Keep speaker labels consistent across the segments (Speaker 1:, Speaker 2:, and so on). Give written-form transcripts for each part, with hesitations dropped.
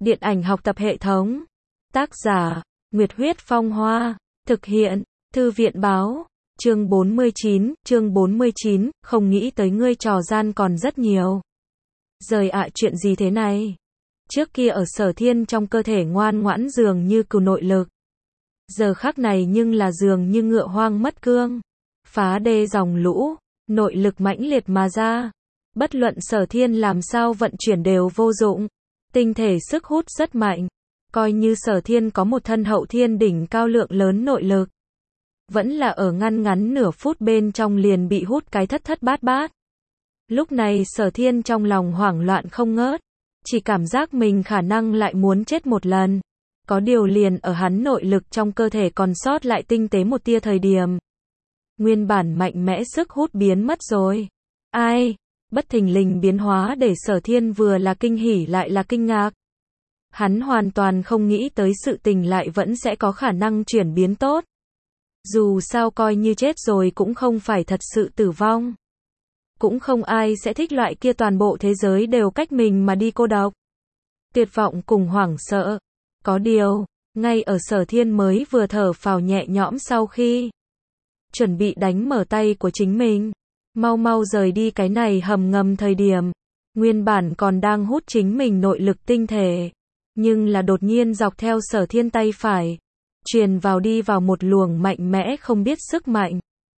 Speaker 1: Điện ảnh học tập hệ thống. Tác giả, Nguyệt Huyết Phong Hoa. Thực hiện, Thư viện Báo. Chương 49, không nghĩ tới ngươi trò gian còn rất nhiều. Rời ạ, chuyện gì thế này? Trước kia ở Sở Thiên trong cơ thể ngoan ngoãn dường như cừu nội lực. Giờ khắc này nhưng là dường như ngựa hoang mất cương. Phá đê dòng lũ, nội lực mãnh liệt mà ra. Bất luận Sở Thiên làm sao vận chuyển đều vô dụng. Tinh thể sức hút rất mạnh. Coi như Sở Thiên có một thân hậu thiên đỉnh cao lượng lớn nội lực. Vẫn là ở ngắn nửa phút bên trong liền bị hút cái thất thất bát bát. Lúc này Sở Thiên trong lòng hoảng loạn không ngớt. Chỉ cảm giác mình khả năng lại muốn chết một lần. Có điều liền ở hắn nội lực trong cơ thể còn sót lại tinh tế một tia thời điểm. Nguyên bản mạnh mẽ sức hút biến mất rồi. Ai? Bất thình lình biến hóa để Sở Thiên vừa là kinh hỉ lại là kinh ngạc. Hắn hoàn toàn không nghĩ tới sự tình lại vẫn sẽ có khả năng chuyển biến tốt. Dù sao coi như chết rồi cũng không phải thật sự tử vong. Cũng không ai sẽ thích loại kia toàn bộ thế giới đều cách mình mà đi cô độc. Tuyệt vọng cùng hoảng sợ. Có điều, ngay ở Sở Thiên mới vừa thở phào nhẹ nhõm sau khi chuẩn bị đánh mở tay của chính mình, mau rời đi cái này hầm ngầm thời điểm, nguyên bản còn đang hút chính mình nội lực tinh thể, nhưng là đột nhiên dọc theo Sở Thiên tay phải, truyền đi vào một luồng mạnh mẽ không biết sức mạnh.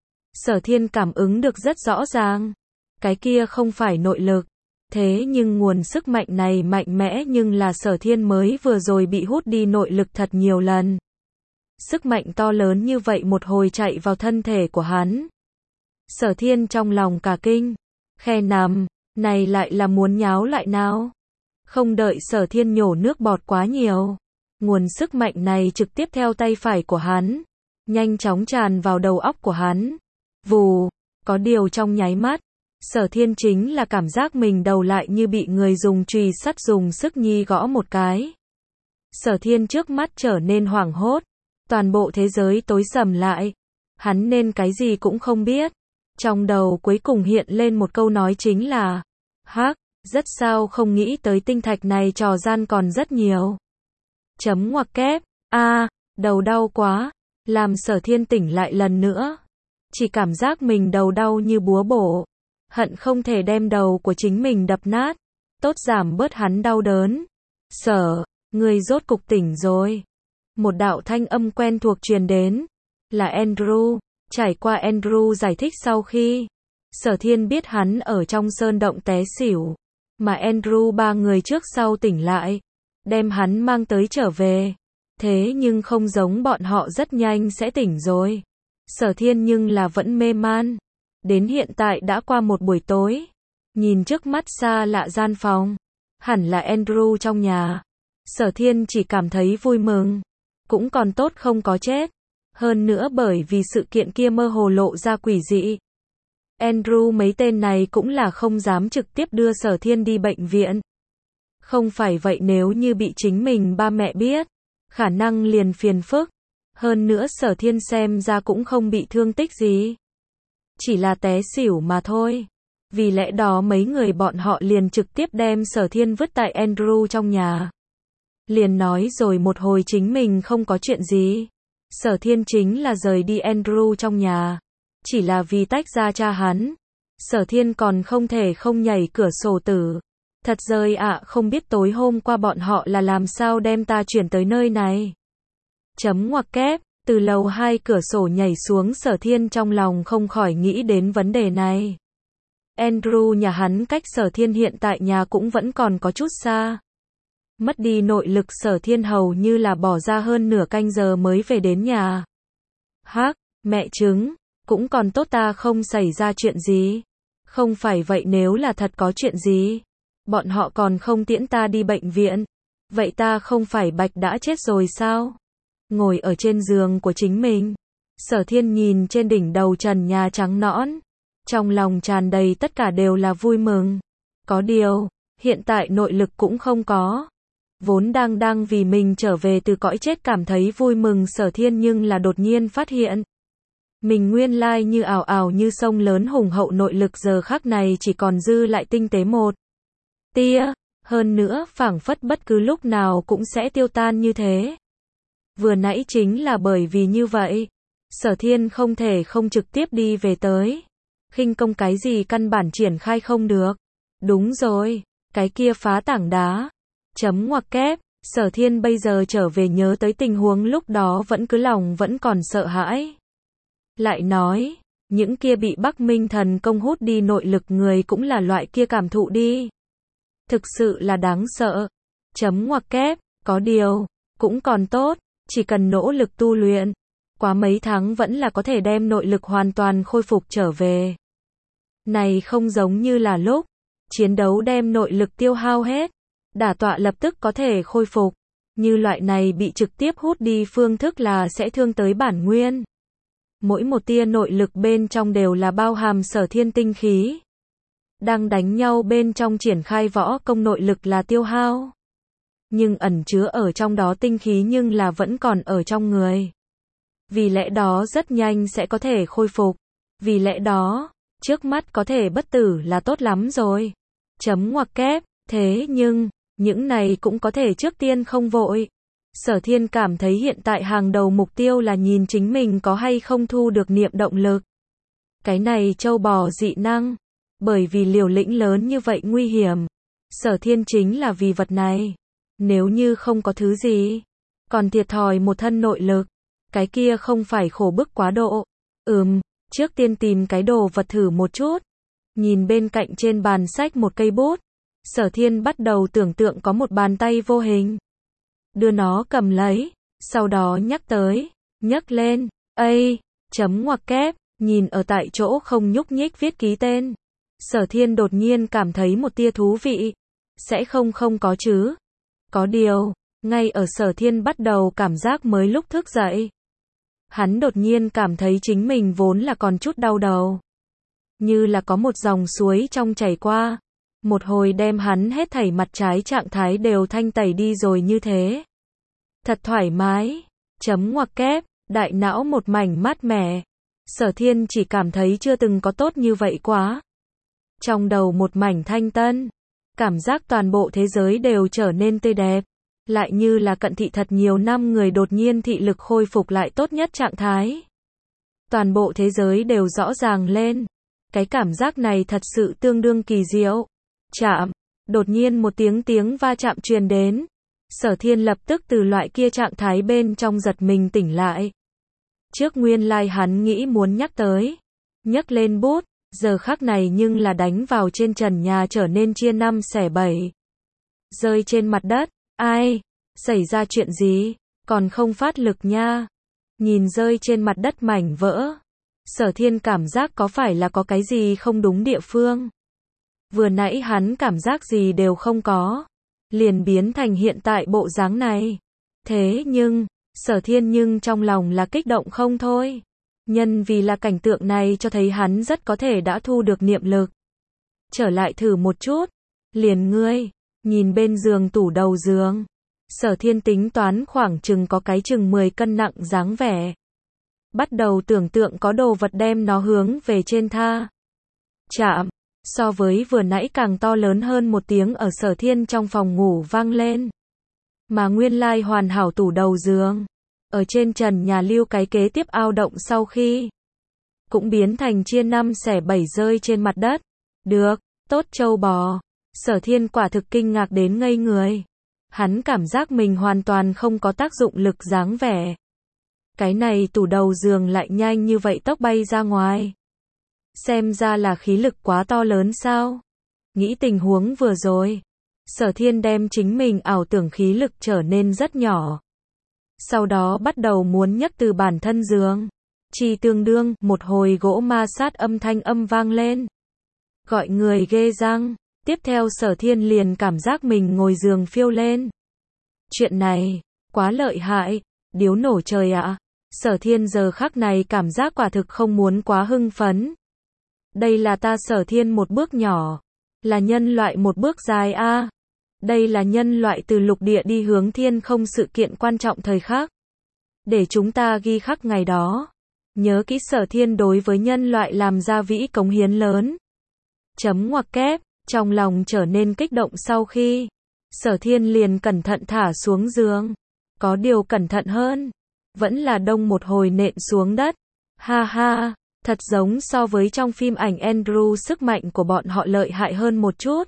Speaker 1: Sở Thiên cảm ứng được rất rõ ràng, cái kia không phải nội lực, thế nhưng nguồn sức mạnh này mạnh mẽ nhưng là Sở Thiên mới vừa rồi bị hút đi nội lực thật nhiều lần. Sức mạnh to lớn như vậy một hồi chạy vào thân thể của hắn. Sở Thiên trong lòng cả kinh, khe nằm, này lại là muốn nháo lại nào? Không đợi Sở Thiên nhổ nước bọt quá nhiều, nguồn sức mạnh này trực tiếp theo tay phải của hắn, nhanh chóng tràn vào đầu óc của hắn. Vù, có điều trong nháy mắt, Sở Thiên chính là cảm giác mình đầu lại như bị người dùng chùy sắt dùng sức nhi gõ một cái. Sở Thiên trước mắt trở nên hoảng hốt, toàn bộ thế giới tối sầm lại, hắn nên cái gì cũng không biết. Trong đầu cuối cùng hiện lên một câu nói chính là, hắc, rất sao không nghĩ tới tinh thạch này trò gian còn rất nhiều. Chấm ngoặc kép, đầu đau quá, làm Sở Thiên tỉnh lại lần nữa. Chỉ cảm giác mình đầu đau như búa bổ, hận không thể đem đầu của chính mình đập nát, tốt giảm bớt hắn đau đớn. Sở, người rốt cục tỉnh rồi. Một đạo thanh âm quen thuộc truyền đến, là Andrew. Trải qua Andrew giải thích sau khi Sở Thiên biết hắn ở trong sơn động té xỉu, mà Andrew 3 người trước sau tỉnh lại, đem hắn mang tới trở về. Thế nhưng không giống bọn họ rất nhanh sẽ tỉnh rồi. Sở Thiên nhưng là vẫn mê man. Đến hiện tại đã qua một buổi tối. Nhìn trước mắt xa lạ gian phòng, hẳn là Andrew trong nhà. Sở Thiên chỉ cảm thấy vui mừng. Cũng còn tốt không có chết. Hơn nữa bởi vì sự kiện kia mơ hồ lộ ra quỷ dị. Andrew mấy tên này cũng là không dám trực tiếp đưa Sở Thiên đi bệnh viện. Không phải vậy nếu như bị chính mình ba mẹ biết, khả năng liền phiền phức. Hơn nữa Sở Thiên xem ra cũng không bị thương tích gì. Chỉ là té xỉu mà thôi. Vì lẽ đó mấy người bọn họ liền trực tiếp đem Sở Thiên vứt tại Andrew trong nhà. Liền nói rồi một hồi chính mình không có chuyện gì. Sở Thiên chính là rời đi Andrew trong nhà. Chỉ là vì tách ra cha hắn. Sở Thiên còn không thể không nhảy cửa sổ tử. Thật rời ạ, không biết tối hôm qua bọn họ là làm sao đem ta chuyển tới nơi này. Chấm ngoặc kép, từ lầu 2 cửa sổ nhảy xuống Sở Thiên trong lòng không khỏi nghĩ đến vấn đề này. Andrew nhà hắn cách Sở Thiên hiện tại nhà cũng vẫn còn có chút xa. Mất đi nội lực Sở Thiên hầu như là bỏ ra hơn nửa canh giờ mới về đến nhà. Hắc, mẹ chứng, cũng còn tốt ta không xảy ra chuyện gì. Không phải vậy nếu là thật có chuyện gì, bọn họ còn không tiễn ta đi bệnh viện. Vậy ta không phải bạch đã chết rồi sao? Ngồi ở trên giường của chính mình, Sở Thiên nhìn trên đỉnh đầu trần nhà trắng nõn. Trong lòng tràn đầy tất cả đều là vui mừng. Có điều, hiện tại nội lực cũng không có. Vốn đang vì mình trở về từ cõi chết cảm thấy vui mừng Sở Thiên nhưng là đột nhiên phát hiện. Mình nguyên lai như ảo như sông lớn hùng hậu nội lực giờ khắc này chỉ còn dư lại tinh tế một tia. Hơn nữa phảng phất bất cứ lúc nào cũng sẽ tiêu tan như thế. Vừa nãy chính là bởi vì như vậy, Sở Thiên không thể không trực tiếp đi về tới. Khinh công cái gì căn bản triển khai không được. Đúng rồi, cái kia phá tảng đá. Chấm ngoặc kép, Sở Thiên bây giờ trở về nhớ tới tình huống lúc đó vẫn cứ lòng vẫn còn sợ hãi. Lại nói, những kia bị Bắc Minh thần công hút đi nội lực người cũng là loại kia cảm thụ đi. Thực sự là đáng sợ. Chấm ngoặc kép, có điều, cũng còn tốt, chỉ cần nỗ lực tu luyện, quá mấy tháng vẫn là có thể đem nội lực hoàn toàn khôi phục trở về. Này không giống như là lúc chiến đấu đem nội lực tiêu hao hết, đả tọa lập tức có thể khôi phục. Như loại này bị trực tiếp hút đi phương thức là sẽ thương tới bản nguyên. Mỗi một tia nội lực bên trong đều là bao hàm Sở Thiên tinh khí. Đang đánh nhau bên trong triển khai võ công nội lực là tiêu hao. Nhưng ẩn chứa ở trong đó tinh khí nhưng là vẫn còn ở trong người. Vì lẽ đó rất nhanh sẽ có thể khôi phục. Vì lẽ đó, trước mắt có thể bất tử là tốt lắm rồi. Chấm ngoặc kép, thế nhưng, những này cũng có thể trước tiên không vội. Sở Thiên cảm thấy hiện tại hàng đầu mục tiêu là nhìn chính mình có hay không thu được niệm động lực. Cái này trâu bò dị năng, bởi vì liều lĩnh lớn như vậy nguy hiểm. Sở Thiên chính là vì vật này. Nếu như không có thứ gì, còn thiệt thòi một thân nội lực, cái kia không phải khổ bức quá độ. Trước tiên tìm cái đồ vật thử một chút. Nhìn bên cạnh trên bàn sách một cây bút, Sở Thiên bắt đầu tưởng tượng có một bàn tay vô hình. Đưa nó cầm lấy, sau đó nhấc lên, chấm ngoặc kép, nhìn ở tại chỗ không nhúc nhích viết ký tên. Sở Thiên đột nhiên cảm thấy một tia thú vị. Sẽ không có chứ. Có điều, ngay ở Sở Thiên bắt đầu cảm giác mới lúc thức dậy. Hắn đột nhiên cảm thấy chính mình vốn là còn chút đau đầu. Như là có một dòng suối trong chảy qua. Một hồi đem hắn hết thảy mặt trái trạng thái đều thanh tẩy đi rồi như thế. Thật thoải mái. Chấm ngoặc kép, đại não một mảnh mát mẻ. Sở Thiên chỉ cảm thấy chưa từng có tốt như vậy quá. Trong đầu một mảnh thanh tân. Cảm giác toàn bộ thế giới đều trở nên tươi đẹp. Lại như là cận thị thật nhiều năm người đột nhiên thị lực khôi phục lại tốt nhất trạng thái. Toàn bộ thế giới đều rõ ràng lên. Cái cảm giác này thật sự tương đương kỳ diệu. Chạm. Đột nhiên một tiếng va chạm truyền đến. Sở Thiên lập tức từ loại kia trạng thái bên trong giật mình tỉnh lại. Trước nguyên lai hắn nghĩ muốn nhấc lên bút, giờ khắc này nhưng là đánh vào trên trần nhà trở nên chia 5 xẻ 7. Rơi trên mặt đất, ai? Xảy ra chuyện gì? Còn không phát lực nha. Nhìn rơi trên mặt đất mảnh vỡ. Sở Thiên cảm giác có phải là có cái gì không đúng địa phương. Vừa nãy hắn cảm giác gì đều không có. Liền biến thành hiện tại bộ dáng này. Thế nhưng, Sở Thiên nhưng trong lòng là kích động không thôi. Nhân vì là cảnh tượng này cho thấy hắn rất có thể đã thu được niệm lực. Trở lại thử một chút. Liền ngươi, nhìn bên giường tủ đầu giường. Sở Thiên tính toán khoảng chừng có cái chừng 10 cân nặng dáng vẻ. Bắt đầu tưởng tượng có đồ vật đem nó hướng về trên tha. Chạm. So với vừa nãy càng to lớn hơn một tiếng ở Sở Thiên trong phòng ngủ vang lên. Mà nguyên lai hoàn hảo tủ đầu giường. Ở trên trần nhà lưu cái kế tiếp ao động sau khi. Cũng biến thành chia 5 xẻ 7 rơi trên mặt đất. Được, tốt châu bò. Sở Thiên quả thực kinh ngạc đến ngây người. Hắn cảm giác mình hoàn toàn không có tác dụng lực dáng vẻ. Cái này tủ đầu giường lại nhanh như vậy tốc bay ra ngoài. Xem ra là khí lực quá to lớn sao? Nghĩ tình huống vừa rồi. Sở Thiên đem chính mình ảo tưởng khí lực trở nên rất nhỏ. Sau đó bắt đầu muốn nhấc từ bản thân giường. Chỉ tương đương, một hồi gỗ ma sát âm thanh vang lên. Gọi người ghê răng. Tiếp theo Sở Thiên liền cảm giác mình ngồi giường phiêu lên. Chuyện này, quá lợi hại. Điếu nổ trời ạ. Sở Thiên giờ khắc này cảm giác quả thực không muốn quá hưng phấn. Đây là ta Sở Thiên một bước nhỏ. Là nhân loại một bước dài a. Đây là nhân loại từ lục địa đi hướng thiên không sự kiện quan trọng thời khắc. Để chúng ta ghi khắc ngày đó. Nhớ kỹ Sở Thiên đối với nhân loại làm ra vĩ cống hiến lớn. Chấm ngoặc kép, trong lòng trở nên kích động sau khi Sở Thiên liền cẩn thận thả xuống giường. Có điều cẩn thận hơn, vẫn là đông một hồi nện xuống đất. Ha ha, thật giống so với trong phim ảnh Andrew, sức mạnh của bọn họ lợi hại hơn một chút.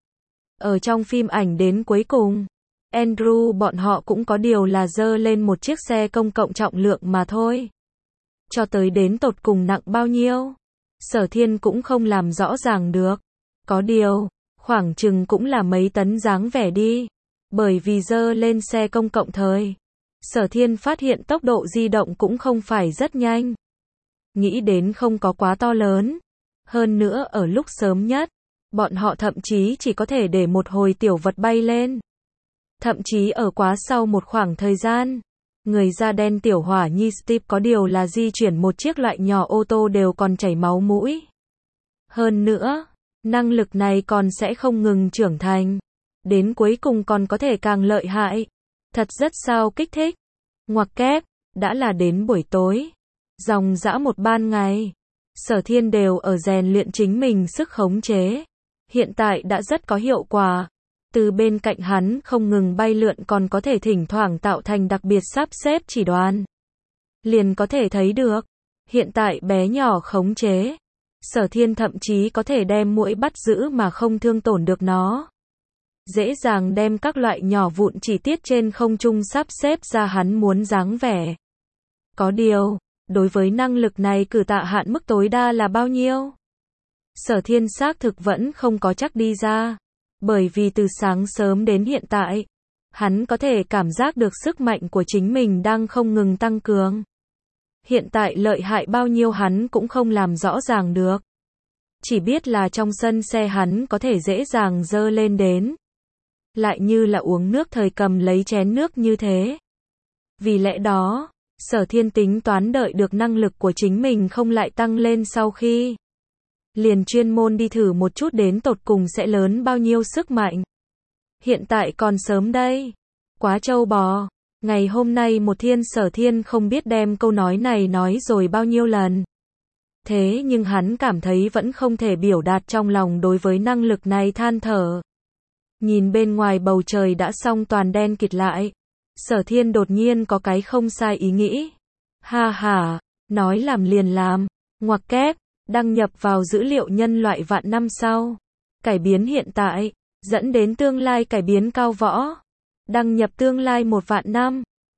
Speaker 1: Ở trong phim ảnh đến cuối cùng, Andrew bọn họ cũng có điều là dơ lên một chiếc xe công cộng trọng lượng mà thôi. Cho tới đến tột cùng nặng bao nhiêu, Sở Thiên cũng không làm rõ ràng được. Có điều, khoảng chừng cũng là mấy tấn dáng vẻ đi. Bởi vì dơ lên xe công cộng thời, Sở Thiên phát hiện tốc độ di động cũng không phải rất nhanh. Nghĩ đến không có quá to lớn. Hơn nữa ở lúc sớm nhất, bọn họ thậm chí chỉ có thể để một hồi tiểu vật bay lên. Thậm chí ở quá sau một khoảng thời gian, người da đen tiểu hỏa nhi Steve có điều là di chuyển một chiếc loại nhỏ ô tô đều còn chảy máu mũi. Hơn nữa, năng lực này còn sẽ không ngừng trưởng thành. Đến cuối cùng còn có thể càng lợi hại. Thật rất sao kích thích. Ngoặc kép, đã là đến buổi tối. Dòng dã một ban ngày. Sở Thiên đều ở rèn luyện chính mình sức khống chế. Hiện tại đã rất có hiệu quả. Từ bên cạnh hắn không ngừng bay lượn còn có thể thỉnh thoảng tạo thành đặc biệt sắp xếp chỉ đoán. Liền có thể thấy được. Hiện tại bé nhỏ khống chế. Sở Thiên thậm chí có thể đem muỗi bắt giữ mà không thương tổn được nó. Dễ dàng đem các loại nhỏ vụn chi tiết trên không trung sắp xếp ra hắn muốn dáng vẻ. Có điều, đối với năng lực này cử tạ hạn mức tối đa là bao nhiêu? Sở Thiên xác thực vẫn không có chắc đi ra. Bởi vì từ sáng sớm đến hiện tại, hắn có thể cảm giác được sức mạnh của chính mình đang không ngừng tăng cường. Hiện tại lợi hại bao nhiêu hắn cũng không làm rõ ràng được. Chỉ biết là trong sân xe hắn có thể dễ dàng dơ lên đến. Lại như là uống nước thời cầm lấy chén nước như thế. Vì lẽ đó, Sở Thiên tính toán đợi được năng lực của chính mình không lại tăng lên sau khi liền chuyên môn đi thử một chút đến tột cùng sẽ lớn bao nhiêu sức mạnh. Hiện tại còn sớm đây. Quá trâu bò. Ngày hôm nay một thiên Sở Thiên không biết đem câu nói này nói rồi bao nhiêu lần. Thế nhưng hắn cảm thấy vẫn không thể biểu đạt trong lòng đối với năng lực này than thở. Nhìn bên ngoài bầu trời đã xong toàn đen kịt lại. Sở Thiên đột nhiên có cái không sai ý nghĩ. Ha ha, nói làm liền làm. Ngoặc kép, đăng nhập vào dữ liệu nhân loại vạn năm sau. Cải biến hiện tại, dẫn đến tương lai cải biến cao võ. Đăng nhập tương lai 1 vạn năm.